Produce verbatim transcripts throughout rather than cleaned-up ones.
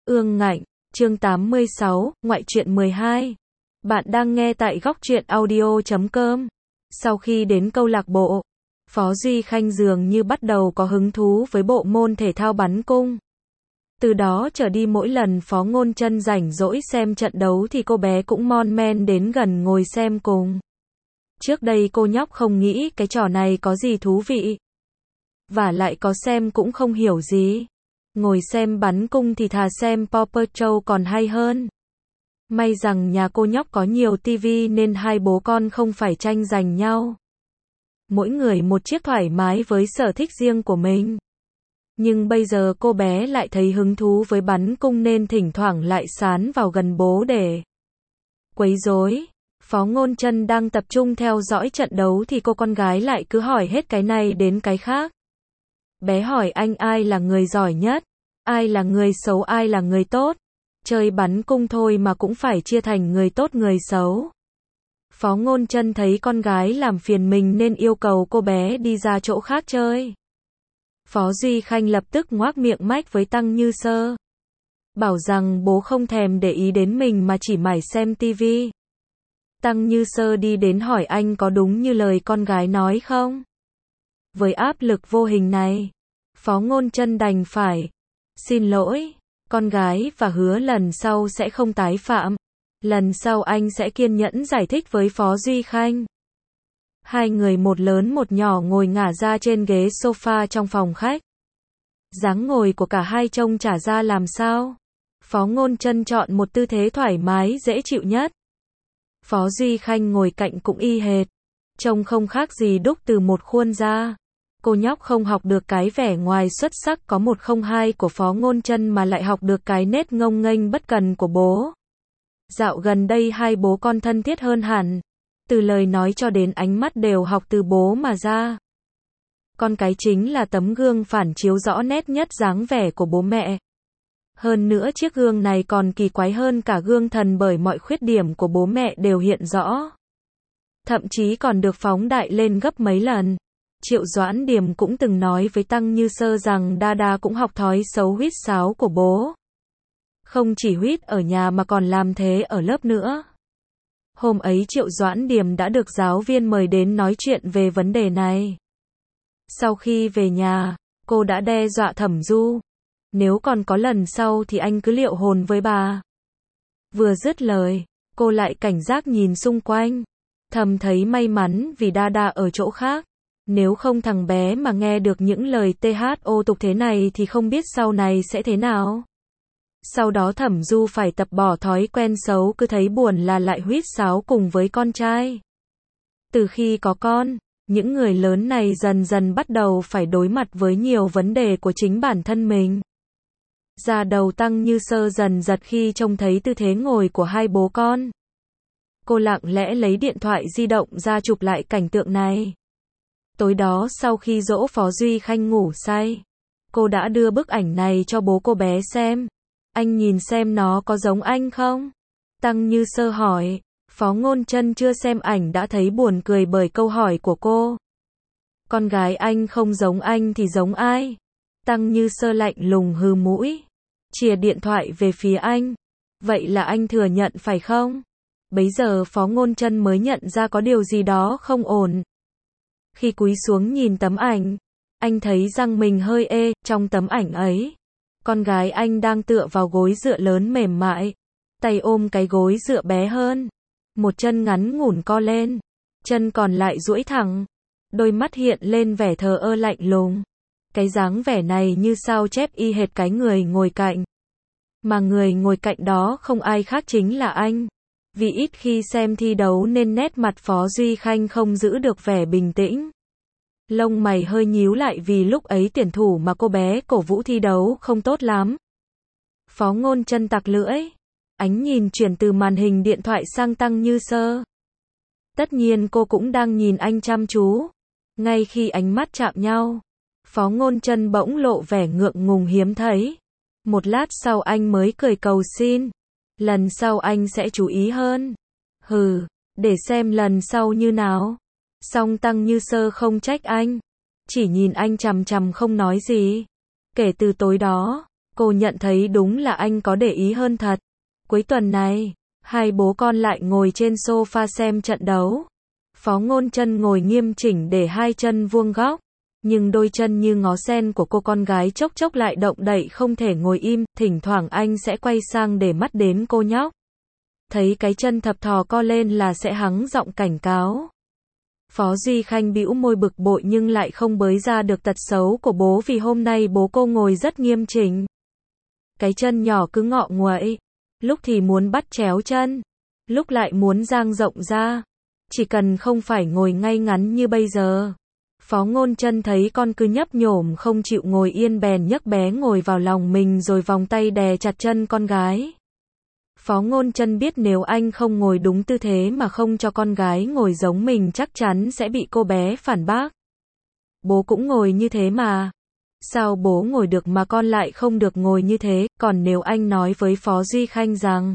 Ương Ngạnh, chương tám mươi sáu, ngoại truyện mười hai. Bạn đang nghe tại góc truyện audio chấm com. Sau khi đến câu lạc bộ, Phó Duy Khanh dường như bắt đầu có hứng thú với bộ môn thể thao bắn cung. Từ đó trở đi mỗi lần Phó Ngôn Chân rảnh rỗi xem trận đấu thì cô bé cũng mon men đến gần ngồi xem cùng. Trước đây cô nhóc không nghĩ cái trò này có gì thú vị. Và lại có xem cũng không hiểu gì. Ngồi xem bắn cung thì thà xem Paw Patrol còn hay hơn. May rằng nhà cô nhóc có nhiều tivi nên hai bố con không phải tranh giành nhau. Mỗi người một chiếc thoải mái với sở thích riêng của mình. Nhưng bây giờ cô bé lại thấy hứng thú với bắn cung nên thỉnh thoảng lại sán vào gần bố để quấy rối. Phó Ngôn Chân đang tập trung theo dõi trận đấu thì cô con gái lại cứ hỏi hết cái này đến cái khác. Bé hỏi anh ai là người giỏi nhất, ai là người xấu, ai là người tốt. Chơi bắn cung thôi mà cũng phải chia thành người tốt người xấu. Phó Ngôn Chân thấy con gái làm phiền mình nên yêu cầu cô bé đi ra chỗ khác chơi. Phó Duy Khanh lập tức ngoác miệng mách với Tăng Như Sơ. Bảo rằng bố không thèm để ý đến mình mà chỉ mải xem tivi. Tăng Như Sơ đi đến hỏi anh có đúng như lời con gái nói không? Với áp lực vô hình này, Phó Ngôn Chân đành phải xin lỗi con gái và hứa lần sau sẽ không tái phạm. Lần sau anh sẽ kiên nhẫn giải thích với Phó Duy Khanh. Hai người một lớn một nhỏ ngồi ngả ra trên ghế sofa trong phòng khách. Dáng ngồi của cả hai trông chả ra làm sao. Phó Ngôn Chân chọn một tư thế thoải mái dễ chịu nhất. Phó Duy Khanh ngồi cạnh cũng y hệt. Trông không khác gì đúc từ một khuôn ra. Cô nhóc không học được cái vẻ ngoài xuất sắc có một không hai của Phó Ngôn Chân mà lại học được cái nết ngông nghênh bất cần của bố. Dạo gần đây hai bố con thân thiết hơn hẳn. Từ lời nói cho đến ánh mắt đều học từ bố mà ra. Con cái chính là tấm gương phản chiếu rõ nét nhất dáng vẻ của bố mẹ. Hơn nữa chiếc gương này còn kỳ quái hơn cả gương thần bởi mọi khuyết điểm của bố mẹ đều hiện rõ. Thậm chí còn được phóng đại lên gấp mấy lần. Triệu Doãn Điềm cũng từng nói với Tăng Như Sơ rằng Đa cũng học thói xấu huýt sáo của bố. Không chỉ huýt ở nhà mà còn làm thế ở lớp nữa. Hôm ấy Triệu Doãn Điềm đã được giáo viên mời đến nói chuyện về vấn đề này. Sau khi về nhà, cô đã đe dọa Thẩm Du. Nếu còn có lần sau thì anh cứ liệu hồn với bà. Vừa dứt lời, cô lại cảnh giác nhìn xung quanh. Thầm thấy may mắn vì Đa Đa ở chỗ khác. Nếu không thằng bé mà nghe được những lời tê hát ô tục thế này thì không biết sau này sẽ thế nào. Sau đó Thẩm Du phải tập bỏ thói quen xấu cứ thấy buồn là lại huýt sáo cùng với con trai. Từ khi có con, những người lớn này dần dần bắt đầu phải đối mặt với nhiều vấn đề của chính bản thân mình. Da đầu Tăng Như Sơ dần giật khi trông thấy tư thế ngồi của hai bố con. Cô lặng lẽ lấy điện thoại di động ra chụp lại cảnh tượng này. Tối đó sau khi dỗ Phó Duy Khanh ngủ say, cô đã đưa bức ảnh này cho bố cô bé xem. Anh nhìn xem nó có giống anh không? Tăng Như Sơ hỏi. Phó Ngôn Chân chưa xem ảnh đã thấy buồn cười bởi câu hỏi của cô. Con gái anh không giống anh thì giống ai? Tăng Như Sơ lạnh lùng hừ mũi, chìa điện thoại về phía anh. Vậy là anh thừa nhận phải không? Bấy giờ Phó Ngôn Chân mới nhận ra có điều gì đó không ổn. Khi cúi xuống nhìn tấm ảnh, anh thấy răng mình hơi ê. Trong tấm ảnh ấy, con gái anh đang tựa vào gối dựa lớn mềm mại, tay ôm cái gối dựa bé hơn, một chân ngắn ngủn co lên, chân còn lại duỗi thẳng, đôi mắt hiện lên vẻ thờ ơ lạnh lùng. Cái dáng vẻ này như sao chép y hệt cái người ngồi cạnh. Mà người ngồi cạnh đó không ai khác chính là anh. Vì ít khi xem thi đấu nên nét mặt Phó Duy Khanh không giữ được vẻ bình tĩnh. Lông mày hơi nhíu lại vì lúc ấy tuyển thủ mà cô bé cổ vũ thi đấu không tốt lắm. Phó Ngôn Chân tặc lưỡi. Ánh nhìn chuyển từ màn hình điện thoại sang Tăng Như Sơ. Tất nhiên cô cũng đang nhìn anh chăm chú. Ngay khi ánh mắt chạm nhau, Phó Ngôn Chân bỗng lộ vẻ ngượng ngùng hiếm thấy. Một lát sau anh mới cười cầu xin. Lần sau anh sẽ chú ý hơn. Hừ, để xem lần sau như nào. Song Tăng Như Sơ không trách anh. Chỉ nhìn anh chằm chằm không nói gì. Kể từ tối đó, Cô nhận thấy đúng là anh có để ý hơn thật. Cuối tuần này, hai bố con lại ngồi trên sofa xem trận đấu. Phó Ngôn Chân ngồi nghiêm chỉnh để hai chân vuông góc, nhưng đôi chân như ngó sen của cô con gái chốc chốc lại động đậy không thể ngồi im, thỉnh thoảng anh sẽ quay sang để mắt đến cô nhóc. Thấy cái chân thập thò co lên là sẽ hắng giọng cảnh cáo. Phó Duy Khanh bĩu môi bực bội nhưng lại không bới ra được tật xấu của bố vì hôm nay bố cô ngồi rất nghiêm chỉnh. Cái chân nhỏ cứ ngọ nguậy, lúc thì muốn bắt chéo chân, lúc lại muốn dang rộng ra. Chỉ cần không phải ngồi ngay ngắn như bây giờ. Phó Ngôn Chân thấy con cứ nhấp nhổm không chịu ngồi yên bèn nhấc bé ngồi vào lòng mình rồi vòng tay đè chặt chân con gái. Phó Ngôn Chân biết nếu anh không ngồi đúng tư thế mà không cho con gái ngồi giống mình chắc chắn sẽ bị cô bé phản bác. Bố cũng ngồi như thế mà. Sao bố ngồi được mà con lại không được ngồi như thế? Còn nếu anh nói với Phó Duy Khanh rằng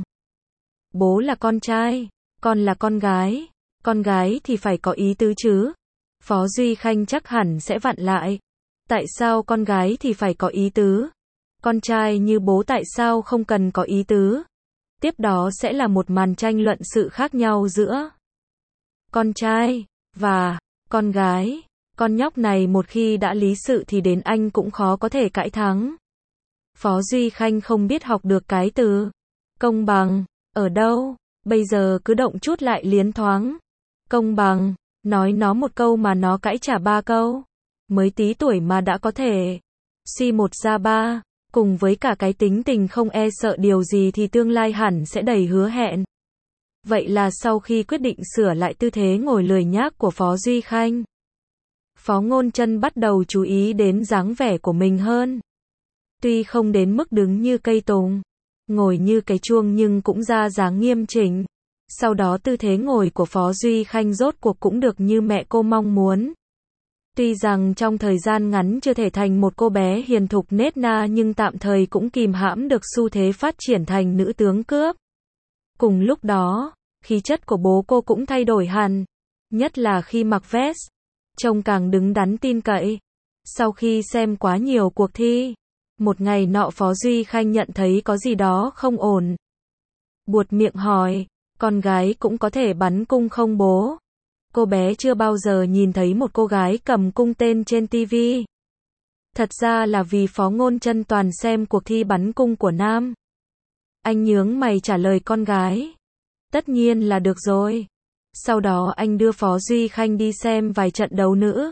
bố là con trai, con là con gái, con gái thì phải có ý tứ chứ. Phó Duy Khanh chắc hẳn sẽ vặn lại. Tại sao con gái thì phải có ý tứ? Con trai như bố tại sao không cần có ý tứ? Tiếp đó sẽ là một màn tranh luận sự khác nhau giữa con trai và con gái. Con nhóc này một khi đã lý sự thì đến anh cũng khó có thể cãi thắng. Phó Duy Khanh không biết học được cái từ công bằng ở đâu, bây giờ cứ động chút lại liến thoáng. Công bằng, nói nó một câu mà nó cãi trả ba câu. Mới tí tuổi mà đã có thể suy một ra ba, cùng với cả cái tính tình không e sợ điều gì thì tương lai hẳn sẽ đầy hứa hẹn. Vậy là sau khi quyết định sửa lại tư thế ngồi lười nhác của Phó Duy Khanh, Phó Ngôn Chân bắt đầu chú ý đến dáng vẻ của mình hơn. Tuy không đến mức đứng như cây tùng, ngồi như cái chuông nhưng cũng ra dáng nghiêm chỉnh. Sau đó tư thế ngồi của Phó Duy Khanh rốt cuộc cũng được như mẹ cô mong muốn. Tuy rằng trong thời gian ngắn chưa thể thành một cô bé hiền thục nết na nhưng tạm thời cũng kìm hãm được xu thế phát triển thành nữ tướng cướp. Cùng lúc đó, khí chất của bố cô cũng thay đổi hẳn, nhất là khi mặc vest, trông càng đứng đắn tin cậy. Sau khi xem quá nhiều cuộc thi, một ngày nọ Phó Duy Khanh nhận thấy có gì đó không ổn. Buột miệng hỏi, con gái cũng có thể bắn cung không bố? Cô bé chưa bao giờ nhìn thấy một cô gái cầm cung tên trên ti vi. Thật ra là vì Phó Ngôn Chân toàn xem cuộc thi bắn cung của nam. Anh nhướng mày trả lời con gái. Tất nhiên là được rồi. Sau đó anh đưa Phó Duy Khanh đi xem vài trận đấu nữ.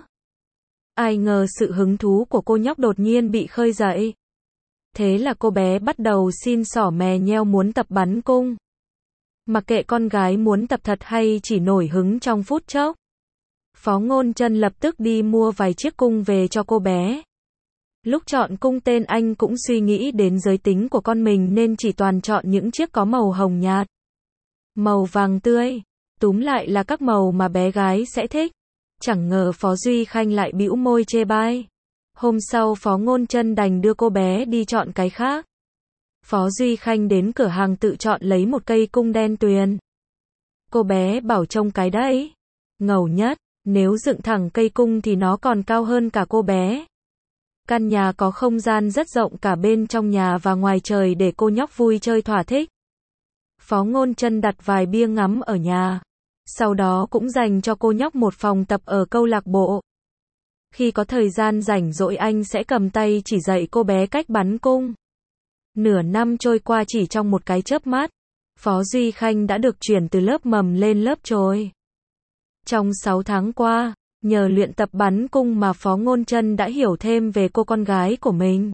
Ai ngờ sự hứng thú của cô nhóc đột nhiên bị khơi dậy. Thế là cô bé bắt đầu xin xỏ mè nheo muốn tập bắn cung. Mặc kệ con gái muốn tập thật hay chỉ nổi hứng trong phút chốc, Phó Ngôn Chân lập tức đi mua vài chiếc cung về cho cô bé. Lúc chọn cung tên anh cũng suy nghĩ đến giới tính của con mình nên chỉ toàn chọn những chiếc có màu hồng nhạt, màu vàng tươi, túm lại là các màu mà bé gái sẽ thích. Chẳng ngờ Phó Duy Khanh lại bĩu môi chê bai. Hôm sau Phó Ngôn Chân đành đưa cô bé đi chọn cái khác. Phó Duy Khanh đến cửa hàng tự chọn lấy một cây cung đen tuyền. Cô bé bảo trông cái đấy ngầu nhất, nếu dựng thẳng cây cung thì nó còn cao hơn cả cô bé. Căn nhà có không gian rất rộng cả bên trong nhà và ngoài trời để cô nhóc vui chơi thỏa thích. Phó Ngôn Chân đặt vài bia ngắm ở nhà, sau đó cũng dành cho cô nhóc một phòng tập ở câu lạc bộ. Khi có thời gian rảnh rỗi anh sẽ cầm tay chỉ dạy cô bé cách bắn cung. Nửa năm trôi qua chỉ trong một cái chớp mắt, Phó Duy Khanh đã được chuyển từ lớp mầm lên lớp trồi. Trong sáu tháng qua, nhờ luyện tập bắn cung mà Phó Ngôn Chân đã hiểu thêm về cô con gái của mình.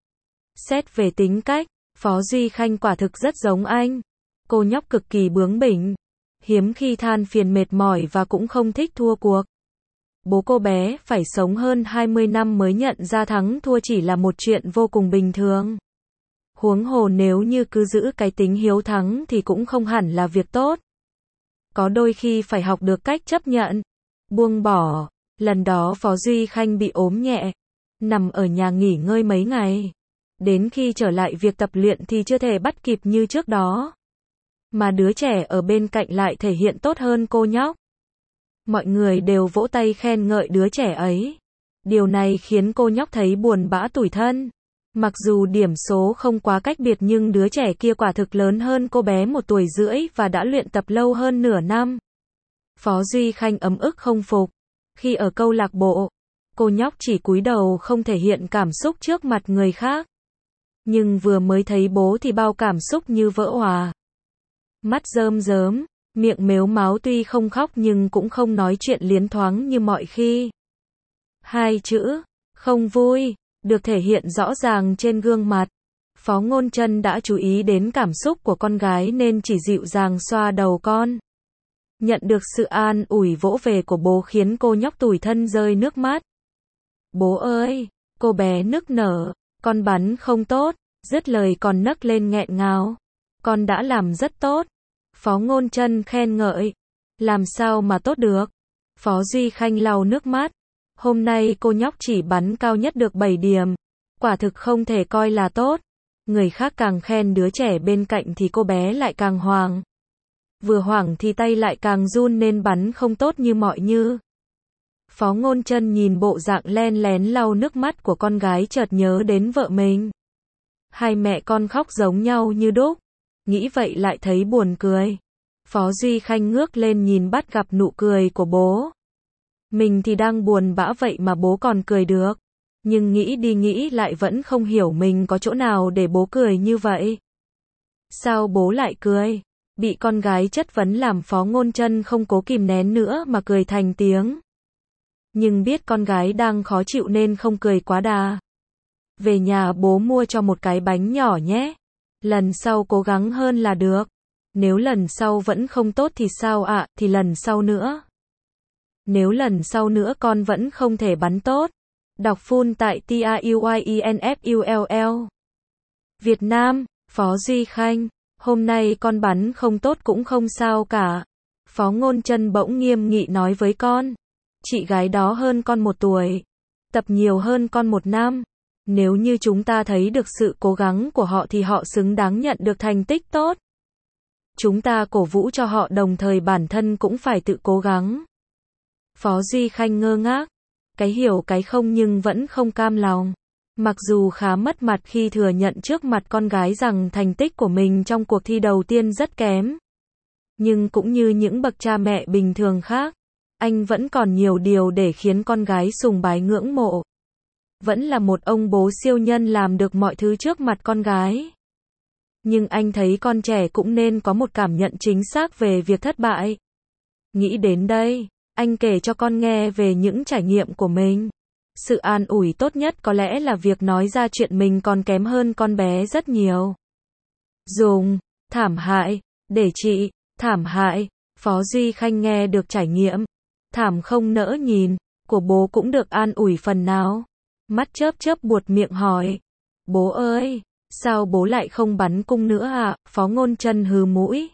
Xét về tính cách, Phó Duy Khanh quả thực rất giống anh. Cô nhóc cực kỳ bướng bỉnh, hiếm khi than phiền mệt mỏi và cũng không thích thua cuộc. Bố cô bé phải sống hơn hai mươi năm mới nhận ra thắng thua chỉ là một chuyện vô cùng bình thường. Huống hồ nếu như cứ giữ cái tính hiếu thắng thì cũng không hẳn là việc tốt. Có đôi khi phải học được cách chấp nhận, buông bỏ. Lần đó Phó Duy Khanh bị ốm nhẹ, nằm ở nhà nghỉ ngơi mấy ngày. Đến khi trở lại việc tập luyện thì chưa thể bắt kịp như trước đó. Mà đứa trẻ ở bên cạnh lại thể hiện tốt hơn cô nhóc. Mọi người đều vỗ tay khen ngợi đứa trẻ ấy. Điều này khiến cô nhóc thấy buồn bã tủi thân. Mặc dù điểm số không quá cách biệt nhưng đứa trẻ kia quả thực lớn hơn cô bé một tuổi rưỡi và đã luyện tập lâu hơn nửa năm. Phó Duy Khanh ấm ức không phục. Khi ở câu lạc bộ, cô nhóc chỉ cúi đầu không thể hiện cảm xúc trước mặt người khác. Nhưng vừa mới thấy bố thì bao cảm xúc như vỡ òa. Mắt rơm rớm, miệng mếu máo tuy không khóc nhưng cũng không nói chuyện liến thoáng như mọi khi. Hai chữ, không vui, được thể hiện rõ ràng trên gương mặt. Phó Ngôn Trân đã chú ý đến cảm xúc của con gái nên chỉ dịu dàng xoa đầu con. Nhận được sự an ủi vỗ về của bố khiến cô nhóc tủi thân rơi nước mắt. Bố ơi, cô bé nức nở, con bắn không tốt, dứt lời còn nấc lên nghẹn ngào. Con đã làm rất tốt. Phó Ngôn Trân khen ngợi. Làm sao mà tốt được? Phó Duy Khanh lau nước mắt. Hôm nay cô nhóc chỉ bắn cao nhất được bảy điểm. Quả thực không thể coi là tốt. Người khác càng khen đứa trẻ bên cạnh thì cô bé lại càng hoảng. Vừa hoảng thì tay lại càng run nên bắn không tốt như mọi như. Phó Ngôn Trân nhìn bộ dạng len lén lau nước mắt của con gái chợt nhớ đến vợ mình. Hai mẹ con khóc giống nhau như đúc. Nghĩ vậy lại thấy buồn cười. Phó Duy Khanh ngước lên nhìn bắt gặp nụ cười của bố. Mình thì đang buồn bã vậy mà bố còn cười được. Nhưng nghĩ đi nghĩ lại vẫn không hiểu mình có chỗ nào để bố cười như vậy. Sao bố lại cười? Bị con gái chất vấn làm Phó Ngôn Trân không cố kìm nén nữa mà cười thành tiếng. Nhưng biết con gái đang khó chịu nên không cười quá đà. Về nhà bố mua cho một cái bánh nhỏ nhé. Lần sau cố gắng hơn là được. Nếu lần sau vẫn không tốt thì sao ạ, à, thì lần sau nữa. Nếu lần sau nữa con vẫn không thể bắn tốt. Đọc full tại T A U Y E N F U L L. Việt Nam, Phó Duy Khanh. Hôm nay con bắn không tốt cũng không sao cả. Phó Ngôn Trân bỗng nghiêm nghị nói với con. Chị gái đó hơn con một tuổi. Tập nhiều hơn con một năm. Nếu như chúng ta thấy được sự cố gắng của họ thì họ xứng đáng nhận được thành tích tốt. Chúng ta cổ vũ cho họ đồng thời bản thân cũng phải tự cố gắng. Phó Duy Khanh ngơ ngác. Cái hiểu cái không nhưng vẫn không cam lòng. Mặc dù khá mất mặt khi thừa nhận trước mặt con gái rằng thành tích của mình trong cuộc thi đầu tiên rất kém. Nhưng cũng như những bậc cha mẹ bình thường khác, anh vẫn còn nhiều điều để khiến con gái sùng bái ngưỡng mộ. Vẫn là một ông bố siêu nhân làm được mọi thứ trước mặt con gái. Nhưng anh thấy con trẻ cũng nên có một cảm nhận chính xác về việc thất bại. Nghĩ đến đây, anh kể cho con nghe về những trải nghiệm của mình. Sự an ủi tốt nhất có lẽ là việc nói ra chuyện mình còn kém hơn con bé rất nhiều. Dùng, thảm hại, để chị, thảm hại, Phó Duy Khanh nghe được trải nghiệm, thảm không nỡ nhìn, của bố cũng được an ủi phần nào. Mắt chớp chớp buột miệng hỏi, bố ơi, sao bố lại không bắn cung nữa à? Phó Ngôn Trân hừ mũi.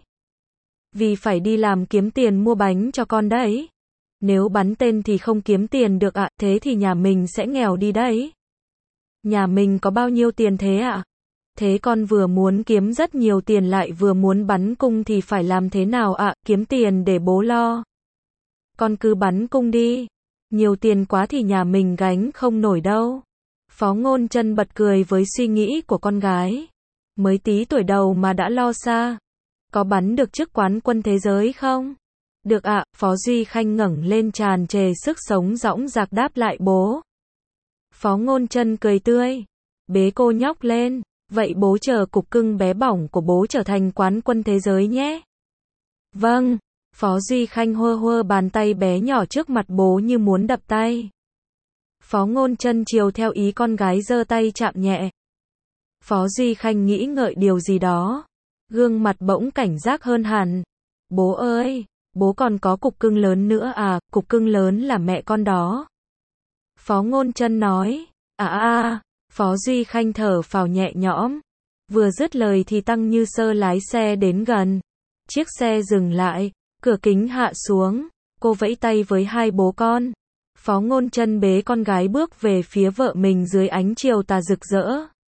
Vì phải đi làm kiếm tiền mua bánh cho con đấy. Nếu bắn tên thì không kiếm tiền được ạ, à, thế thì nhà mình sẽ nghèo đi đấy. Nhà mình có bao nhiêu tiền thế ạ? À? Thế con vừa muốn kiếm rất nhiều tiền lại vừa muốn bắn cung thì phải làm thế nào ạ? À? Kiếm tiền để bố lo. Con cứ bắn cung đi. Nhiều tiền quá thì nhà mình gánh không nổi đâu. Phó Ngôn Trân bật cười với suy nghĩ của con gái. Mới tí tuổi đầu mà đã lo xa. Có bắn được chức quán quân thế giới không? Được ạ, à, Phó Duy Khanh ngẩng lên tràn trề sức sống dõng dạc đáp lại bố. Phó Ngôn Trân cười tươi, bế cô nhóc lên, vậy bố chờ cục cưng bé bỏng của bố trở thành quán quân thế giới nhé. Vâng, Phó Duy Khanh hơ hơ bàn tay bé nhỏ trước mặt bố như muốn đập tay. Phó Ngôn Trân chiều theo ý con gái giơ tay chạm nhẹ. Phó Duy Khanh nghĩ ngợi điều gì đó, gương mặt bỗng cảnh giác hơn hẳn. Bố ơi! Bố còn có cục cưng lớn nữa à, cục cưng lớn là mẹ con đó. Phó Ngôn Trân nói, à à à, Phó Duy Khanh thở phào nhẹ nhõm. Vừa dứt lời thì Tăng Như Sơ lái xe đến gần. Chiếc xe dừng lại, cửa kính hạ xuống, cô vẫy tay với hai bố con. Phó Ngôn Trân bế con gái bước về phía vợ mình dưới ánh chiều tà rực rỡ.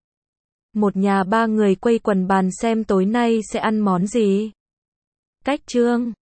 Một nhà ba người quây quần bàn xem tối nay sẽ ăn món gì. Cách chương